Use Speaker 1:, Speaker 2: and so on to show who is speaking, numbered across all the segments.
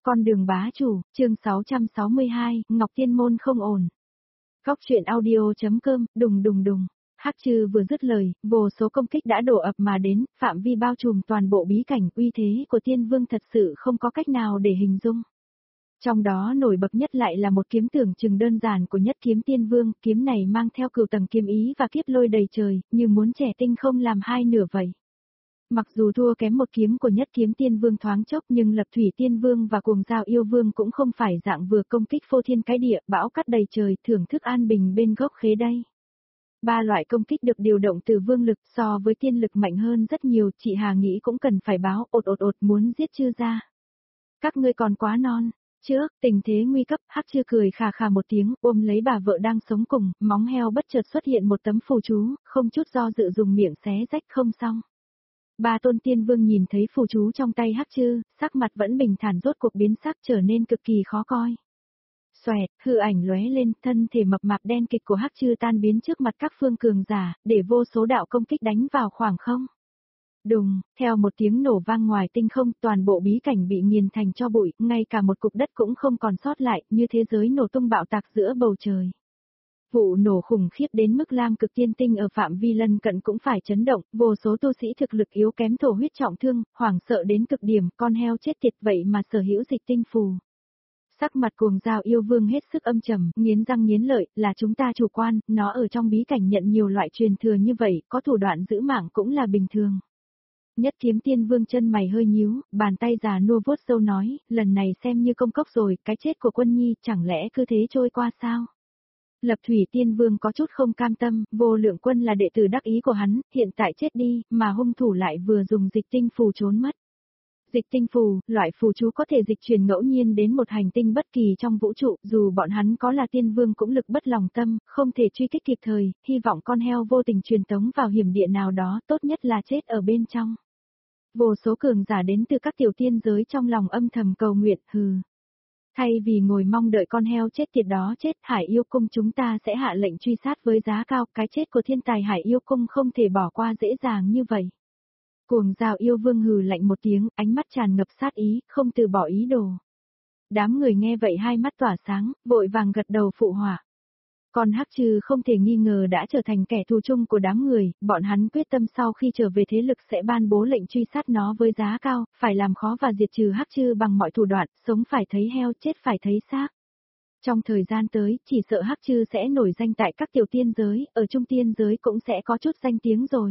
Speaker 1: Con đường bá chủ, chương 662, Ngọc Tiên Môn không ổn. Góc truyện audio.com, đùng đùng đùng. Hắc Trư vừa dứt lời, vô số công kích đã đổ ập mà đến, phạm vi bao trùm toàn bộ bí cảnh, uy thế của Tiên Vương thật sự không có cách nào để hình dung. Trong đó nổi bật nhất lại là một kiếm tưởng chừng đơn giản của Nhất Kiếm Tiên Vương, kiếm này mang theo cửu tầng kiếm ý và kiếp lôi đầy trời, như muốn chẻ tinh không làm hai nửa vậy. Mặc dù thua kém một kiếm của Nhất Kiếm Tiên Vương thoáng chốc, nhưng Lập Thủy Tiên Vương và Cuồng Dao Yêu Vương cũng không phải dạng vừa công kích phô thiên cái địa, bão cát đầy trời, thưởng thức an bình bên gốc khế đây. Ba loại công kích được điều động từ vương lực, so với tiên lực mạnh hơn rất nhiều, chị Hà nghĩ cũng cần phải báo, ột muốn giết Trư ra. Các ngươi còn quá non. Trước, tình thế nguy cấp, Hắc Trư cười khà khà một tiếng, ôm lấy bà vợ đang sống cùng, móng heo bất chợt xuất hiện một tấm phù chú, không chút do dự dùng miệng xé rách không xong. Ba tôn tiên vương nhìn thấy phù chú trong tay Hắc Trư, sắc mặt vẫn bình thản, rốt cuộc biến sắc trở nên cực kỳ khó coi. Xoẹt, hư ảnh lóe lên, thân thể mập mạp đen kịch của Hắc Trư tan biến trước mặt các phương cường giả, để vô số đạo công kích đánh vào khoảng không. Đùng, theo một tiếng nổ vang ngoài tinh không, toàn bộ bí cảnh bị nghiền thành tro bụi, ngay cả một cục đất cũng không còn sót lại, như thế giới nổ tung bạo tạc giữa bầu trời. Vụ nổ khủng khiếp đến mức Lam Cực Tiên Tinh ở phạm vi lân cận cũng phải chấn động, vô số tu sĩ thực lực yếu kém thổ huyết trọng thương, hoảng sợ đến cực điểm, con heo chết tiệt vậy mà sở hữu dịch tinh phù. Sắc mặt Cuồng Dao Yêu Vương hết sức âm trầm, nghiến răng nghiến lợi, là chúng ta chủ quan, nó ở trong bí cảnh nhận nhiều loại truyền thừa như vậy, có thủ đoạn giữ mạng cũng là bình thường. Nhất Kiếm Tiên Vương chân mày hơi nhíu, bàn tay già nua vuốt râu nói, lần này xem như công cốc rồi, cái chết của Quân Nhi chẳng lẽ cứ thế trôi qua sao? Lập Thủy Tiên Vương có chút không cam tâm, Vô Lượng Quân là đệ tử đắc ý của hắn, hiện tại chết đi, mà hung thủ lại vừa dùng dịch tinh phù trốn mất. Dịch tinh phù, loại phù chú có thể dịch chuyển ngẫu nhiên đến một hành tinh bất kỳ trong vũ trụ, dù bọn hắn có là tiên vương cũng lực bất lòng tâm, không thể truy kích kịp thời, hy vọng con heo vô tình truyền tống vào hiểm địa nào đó, tốt nhất là chết ở bên trong. Vô số cường giả đến từ các tiểu tiên giới trong lòng âm thầm cầu nguyện, hừ. Thay vì ngồi mong đợi con heo chết tiệt đó chết, Hải Yêu Cung chúng ta sẽ hạ lệnh truy sát với giá cao, cái chết của thiên tài Hải Yêu Cung không thể bỏ qua dễ dàng như vậy. Cuồng Dao Yêu Vương hừ lạnh một tiếng, ánh mắt tràn ngập sát ý, không từ bỏ ý đồ. Đám người nghe vậy hai mắt tỏa sáng, vội vàng gật đầu phụ họa. Còn Hắc Trư không thể nghi ngờ đã trở thành kẻ thù chung của đám người, bọn hắn quyết tâm sau khi trở về thế lực sẽ ban bố lệnh truy sát nó với giá cao, phải làm khó và diệt trừ Hắc Trư bằng mọi thủ đoạn, sống phải thấy heo, chết phải thấy xác. Trong thời gian tới, chỉ sợ Hắc Trư sẽ nổi danh tại các tiểu tiên giới, ở trung tiên giới cũng sẽ có chút danh tiếng rồi.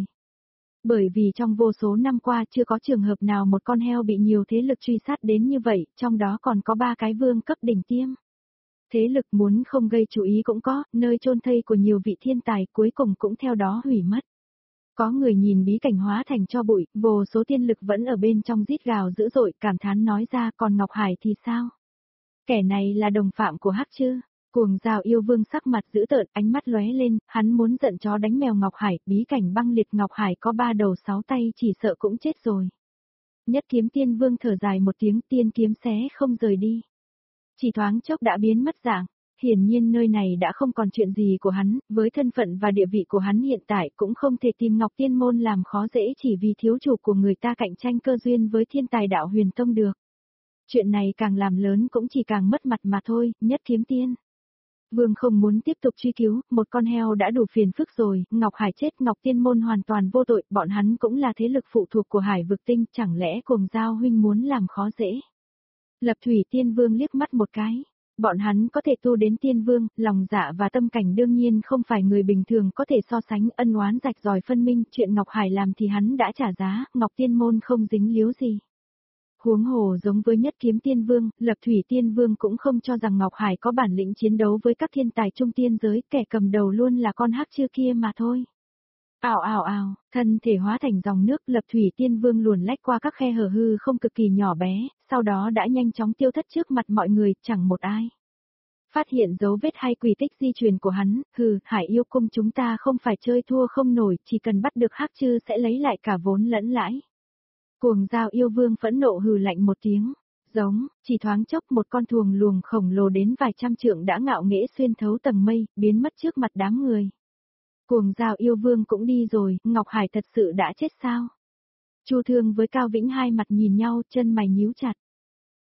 Speaker 1: Bởi vì trong vô số năm qua chưa có trường hợp nào một con heo bị nhiều thế lực truy sát đến như vậy, trong đó còn có 3 cái vương cấp đỉnh tiêm. Thế lực muốn không gây chú ý cũng có, nơi chôn thây của nhiều vị thiên tài cuối cùng cũng theo đó hủy mất. Có người nhìn bí cảnh hóa thành tro bụi, vô số tiên lực vẫn ở bên trong rít gào dữ dội, cảm thán nói ra, còn Ngọc Hải thì sao? Kẻ này là đồng phạm của Hắc Trư. Cuồng Dao Yêu Vương sắc mặt dữ tợn, ánh mắt lóe lên, hắn muốn giận chó đánh mèo Ngọc Hải, bí cảnh băng liệt Ngọc Hải có 3 đầu 6 tay chỉ sợ cũng chết rồi. Nhất Kiếm Tiên Vương thở dài một tiếng, tiên kiếm xé không rời đi. Chỉ thoáng chốc đã biến mất dạng, hiển nhiên nơi này đã không còn chuyện gì của hắn, với thân phận và địa vị của hắn hiện tại cũng không thể tìm Ngọc Tiên Môn làm khó dễ chỉ vì thiếu chủ của người ta cạnh tranh cơ duyên với thiên tài đạo huyền tông được. Chuyện này càng làm lớn cũng chỉ càng mất mặt mà thôi, Nhất Kiếm Tiên Vương không muốn tiếp tục truy cứu, một con heo đã đủ phiền phức rồi, Ngọc Hải chết, Ngọc Tiên Môn hoàn toàn vô tội, bọn hắn cũng là thế lực phụ thuộc của Hải Vực Tinh, chẳng lẽ Cuồng Dao huynh muốn làm khó dễ. Lập Thủy Tiên Vương liếc mắt một cái, bọn hắn có thể tu đến Tiên Vương, lòng dạ và tâm cảnh đương nhiên không phải người bình thường có thể so sánh, ân oán rạch ròi phân minh, chuyện Ngọc Hải làm thì hắn đã trả giá, Ngọc Tiên Môn không dính líu gì. Huống hồ giống với Nhất Kiếm Tiên Vương, Lập Thủy Tiên Vương cũng không cho rằng Ngọc Hải có bản lĩnh chiến đấu với các thiên tài trung tiên giới, kẻ cầm đầu luôn là con Hắc Trư kia mà thôi. Ào ào ào, thân thể hóa thành dòng nước, Lập Thủy Tiên Vương luồn lách qua các khe hở hư không cực kỳ nhỏ bé, sau đó đã nhanh chóng tiêu thất trước mặt mọi người, chẳng một ai phát hiện dấu vết hay quỷ tích di truyền của hắn. Hừ, Hải Yêu Cung chúng ta không phải chơi thua không nổi, chỉ cần bắt được Hắc Trư sẽ lấy lại cả vốn lẫn lãi. Cuồng Dao Yêu Vương phẫn nộ hừ lạnh một tiếng, giống, chỉ thoáng chốc một con thuồng luồng khổng lồ đến vài trăm trượng đã ngạo nghễ xuyên thấu tầng mây, biến mất trước mặt đám người. Cuồng Dao Yêu Vương cũng đi rồi, Ngọc Hải thật sự đã chết sao? Chu Thương với Cao Vĩnh hai mặt nhìn nhau, chân mày nhíu chặt.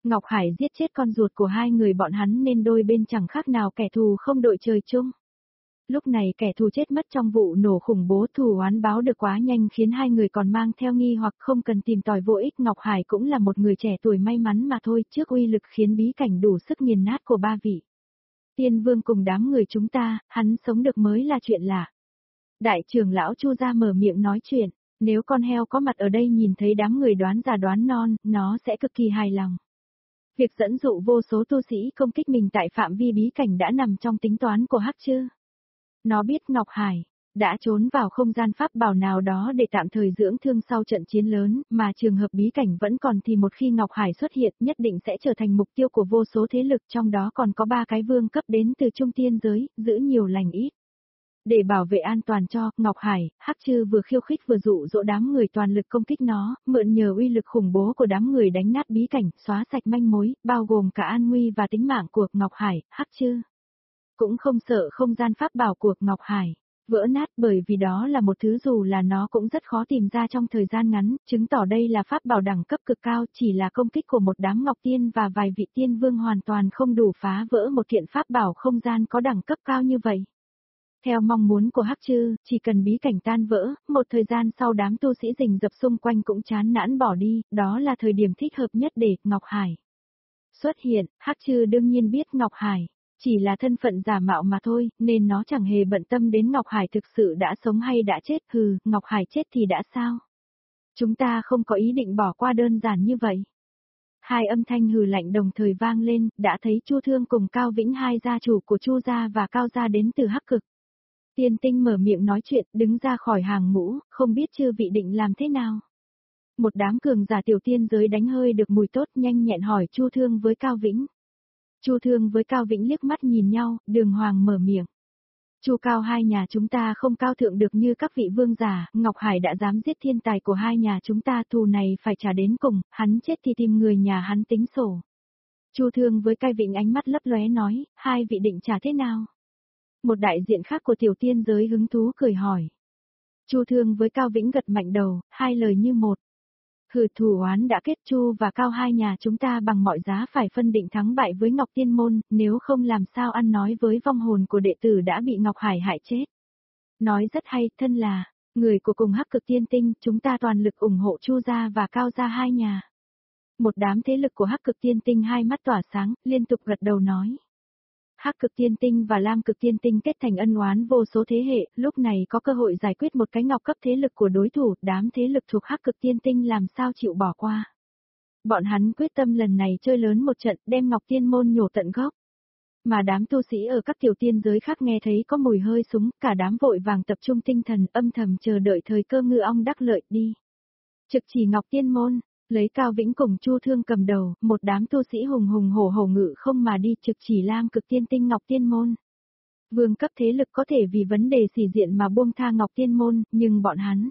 Speaker 1: Ngọc Hải giết chết con ruột của hai người bọn hắn nên đôi bên chẳng khác nào kẻ thù không đội trời chung. Lúc này kẻ thù chết mất trong vụ nổ khủng bố, thù oán báo được quá nhanh khiến hai người còn mang theo nghi hoặc không cần tìm tòi vô ích. Ngọc Hải cũng là một người trẻ tuổi may mắn mà thôi, trước uy lực khiến bí cảnh đủ sức nghiền nát của ba vị tiên vương cùng đám người chúng ta, hắn sống được mới là chuyện lạ. Đại trưởng lão Chu ra mở miệng nói chuyện, nếu con heo có mặt ở đây nhìn thấy đám người đoán già đoán non, nó sẽ cực kỳ hài lòng. Việc dẫn dụ vô số tu sĩ công kích mình tại phạm vi bí cảnh đã nằm trong tính toán của Hắc Trư. Nó biết Ngọc Hải đã trốn vào không gian pháp bảo nào đó để tạm thời dưỡng thương sau trận chiến lớn, mà trường hợp bí cảnh vẫn còn thì một khi Ngọc Hải xuất hiện nhất định sẽ trở thành mục tiêu của vô số thế lực, trong đó còn có 3 cái vương cấp đến từ trung tiên giới, giữ nhiều lành ít. Để bảo vệ an toàn cho Ngọc Hải, Hắc Trư vừa khiêu khích vừa dụ dỗ đám người toàn lực công kích nó, mượn nhờ uy lực khủng bố của đám người đánh nát bí cảnh, xóa sạch manh mối, bao gồm cả an nguy và tính mạng của Ngọc Hải. Hắc Trư cũng không sợ không gian pháp bảo của Ngọc Hải vỡ nát, bởi vì đó là một thứ dù là nó cũng rất khó tìm ra trong thời gian ngắn, chứng tỏ đây là pháp bảo đẳng cấp cực cao, chỉ là công kích của một đám ngọc tiên và vài vị tiên vương hoàn toàn không đủ phá vỡ một kiện pháp bảo không gian có đẳng cấp cao như vậy. Theo mong muốn của Hắc Trư, chỉ cần bí cảnh tan vỡ, một thời gian sau đám tu sĩ rình rập xung quanh cũng chán nản bỏ đi, đó là thời điểm thích hợp nhất để Ngọc Hải xuất hiện. Hắc Trư đương nhiên biết Ngọc Hải chỉ là thân phận giả mạo mà thôi, nên nó chẳng hề bận tâm đến Ngọc Hải thực sự đã sống hay đã chết. Hừ, Ngọc Hải chết thì đã sao? Chúng ta không có ý định bỏ qua đơn giản như vậy. Hai âm thanh hừ lạnh đồng thời vang lên, đã thấy Chu Thương cùng Cao Vĩnh, hai gia chủ của Chu gia và Cao gia đến từ Hắc Cực Tiên Tinh mở miệng nói chuyện, đứng ra khỏi hàng ngũ, không biết chư vị định làm thế nào. Một đám cường giả tiểu tiên giới đánh hơi được mùi tốt, nhanh nhẹn hỏi Chu Thương với Cao Vĩnh. Chu Thương với Cao Vĩnh liếc mắt nhìn nhau, đường hoàng mở miệng. Chu Cao, hai nhà chúng ta không cao thượng được như các vị vương giả, Ngọc Hải đã dám giết thiên tài của hai nhà chúng ta, thù này phải trả đến cùng, hắn chết thì tìm người nhà hắn tính sổ. Chu Thương với Cao Vĩnh ánh mắt lấp lóe nói, hai vị định trả thế nào? Một đại diện khác của tiểu tiên giới hứng thú cười hỏi. Chu Thương với Cao Vĩnh gật mạnh đầu, hai lời như một. Hừ, thù oán đã kết, Chu và Cao hai nhà chúng ta bằng mọi giá phải phân định thắng bại với Ngọc Tiên Môn, nếu không làm sao ăn nói với vong hồn của đệ tử đã bị Ngọc Hải hại chết. Nói rất hay, thân là người của cùng Hắc Cực Tiên Tinh, chúng ta toàn lực ủng hộ Chu gia và Cao gia hai nhà. Một đám thế lực của Hắc Cực Tiên Tinh hai mắt tỏa sáng, liên tục gật đầu nói. Hắc Cực Tiên Tinh và Lam Cực Tiên Tinh kết thành ân oán vô số thế hệ, lúc này có cơ hội giải quyết một cái ngọc cấp thế lực của đối thủ, đám thế lực thuộc Hắc Cực Tiên Tinh làm sao chịu bỏ qua. Bọn hắn quyết tâm lần này chơi lớn một trận, đem Ngọc Tiên Môn nhổ tận gốc. Mà đám tu sĩ ở các tiểu tiên giới khác nghe thấy có mùi hơi súng, cả đám vội vàng tập trung tinh thần, âm thầm chờ đợi thời cơ ngư ong đắc lợi đi. Trực chỉ Ngọc Tiên Môn. Lấy Cao Vĩnh cùng Chu Thương cầm đầu, một đám tu sĩ hùng hùng hổ hổ ngự không mà đi, trực chỉ Lam Cực Tiên Tinh Ngọc Tiên Môn. Vương cấp thế lực có thể vì vấn đề sỉ diện mà buông tha Ngọc Tiên Môn, nhưng bọn hắn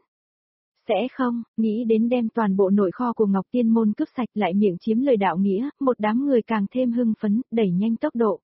Speaker 1: sẽ không, nghĩ đến đem toàn bộ nội kho của Ngọc Tiên Môn cướp sạch, lại miệng chiếm lời đạo nghĩa, một đám người càng thêm hưng phấn, đẩy nhanh tốc độ.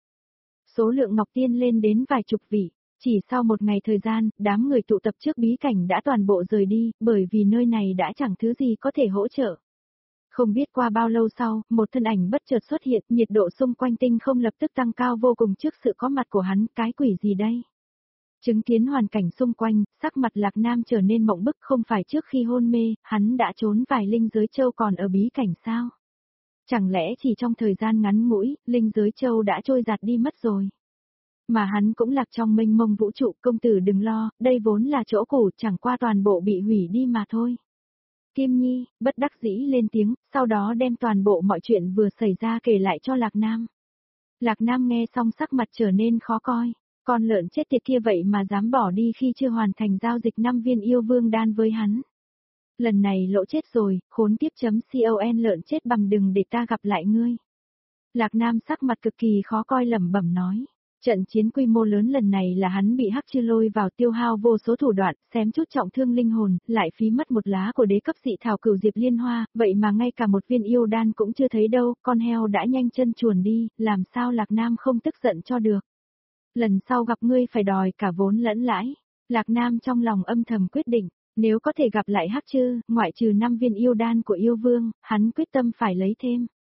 Speaker 1: Số lượng Ngọc Tiên lên đến vài chục vị. Chỉ sau một ngày thời gian, đám người tụ tập trước bí cảnh đã toàn bộ rời đi, bởi vì nơi này đã chẳng thứ gì có thể hỗ trợ. Không biết qua bao lâu sau, một thân ảnh bất chợt xuất hiện, nhiệt độ xung quanh tinh không lập tức tăng cao vô cùng trước sự có mặt của hắn, cái quỷ gì đây? Chứng kiến hoàn cảnh xung quanh, sắc mặt Lạc Nam trở nên mộng bức, không phải trước khi hôn mê, hắn đã trốn vài linh giới châu còn ở bí cảnh sao? Chẳng lẽ chỉ trong thời gian ngắn ngủi, linh giới châu đã trôi giạt đi mất rồi? Mà hắn cũng lạc trong mênh mông vũ trụ, công tử đừng lo, đây vốn là chỗ cũ, chẳng qua toàn bộ bị hủy đi mà thôi. Kim Nhi, bất đắc dĩ lên tiếng, sau đó đem toàn bộ mọi chuyện vừa xảy ra kể lại cho Lạc Nam. Lạc Nam nghe xong sắc mặt trở nên khó coi, con lợn chết tiệt kia vậy mà dám bỏ đi khi chưa hoàn thành giao dịch 5 viên yêu vương đan với hắn. Lần này lỗ chết rồi, khốn kiếp.con lợn chết bằm, đừng để ta gặp lại ngươi. Lạc Nam sắc mặt cực kỳ khó coi lẩm bẩm nói. Trận chiến quy mô lớn lần này là hắn bị Hắc Trư lôi vào, tiêu hao vô số thủ đoạn, xém chút trọng thương linh hồn, lại phí mất một lá của đế cấp dị thảo Cửu Diệp Liên Hoa, vậy mà ngay cả một viên yêu đan cũng chưa thấy đâu, con heo đã nhanh chân chuồn đi, làm sao Lạc Nam không tức giận cho được. Lần sau gặp ngươi phải đòi cả vốn lẫn lãi. Lạc Nam trong lòng âm thầm quyết định, nếu có thể gặp lại Hắc Trư, ngoại trừ 5 viên yêu đan của yêu vương, hắn quyết tâm phải lấy thêm.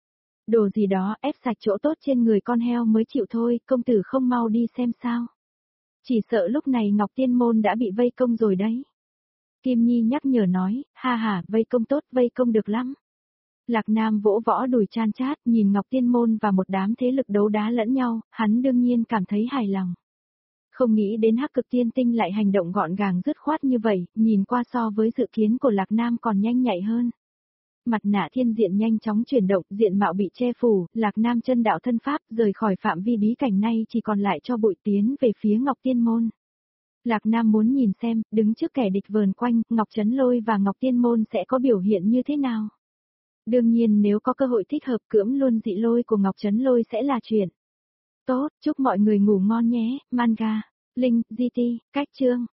Speaker 1: Đồ gì đó ép sạch chỗ tốt trên người con heo mới chịu thôi, công tử không mau đi xem sao. Chỉ sợ lúc này Ngọc Tiên Môn đã bị vây công rồi đấy. Kim Nhi nhắc nhở nói, ha ha, vây công tốt, vây công được lắm. Lạc Nam vỗ võ đùi chan chát, nhìn Ngọc Tiên Môn và một đám thế lực đấu đá lẫn nhau, hắn đương nhiên cảm thấy hài lòng. Không nghĩ đến Hắc Cực Tiên Tinh lại hành động gọn gàng dứt khoát như vậy, nhìn qua so với dự kiến của Lạc Nam còn nhanh nhạy hơn. Mặt nạ thiên diện nhanh chóng chuyển động, diện mạo bị che phủ, Lạc Nam chân đạo thân pháp rời khỏi phạm vi bí cảnh này chỉ còn lại cho bụi tiến về phía Ngọc Tiên Môn. Lạc Nam muốn nhìn xem, đứng trước kẻ địch vờn quanh, Ngọc Chấn Lôi và Ngọc Tiên Môn sẽ có biểu hiện như thế nào. Đương nhiên nếu có cơ hội thích hợp cưỡng luôn dị lôi của Ngọc Chấn Lôi sẽ là chuyện tốt, chúc mọi người ngủ ngon nhé, manga, link, GT, cách chương.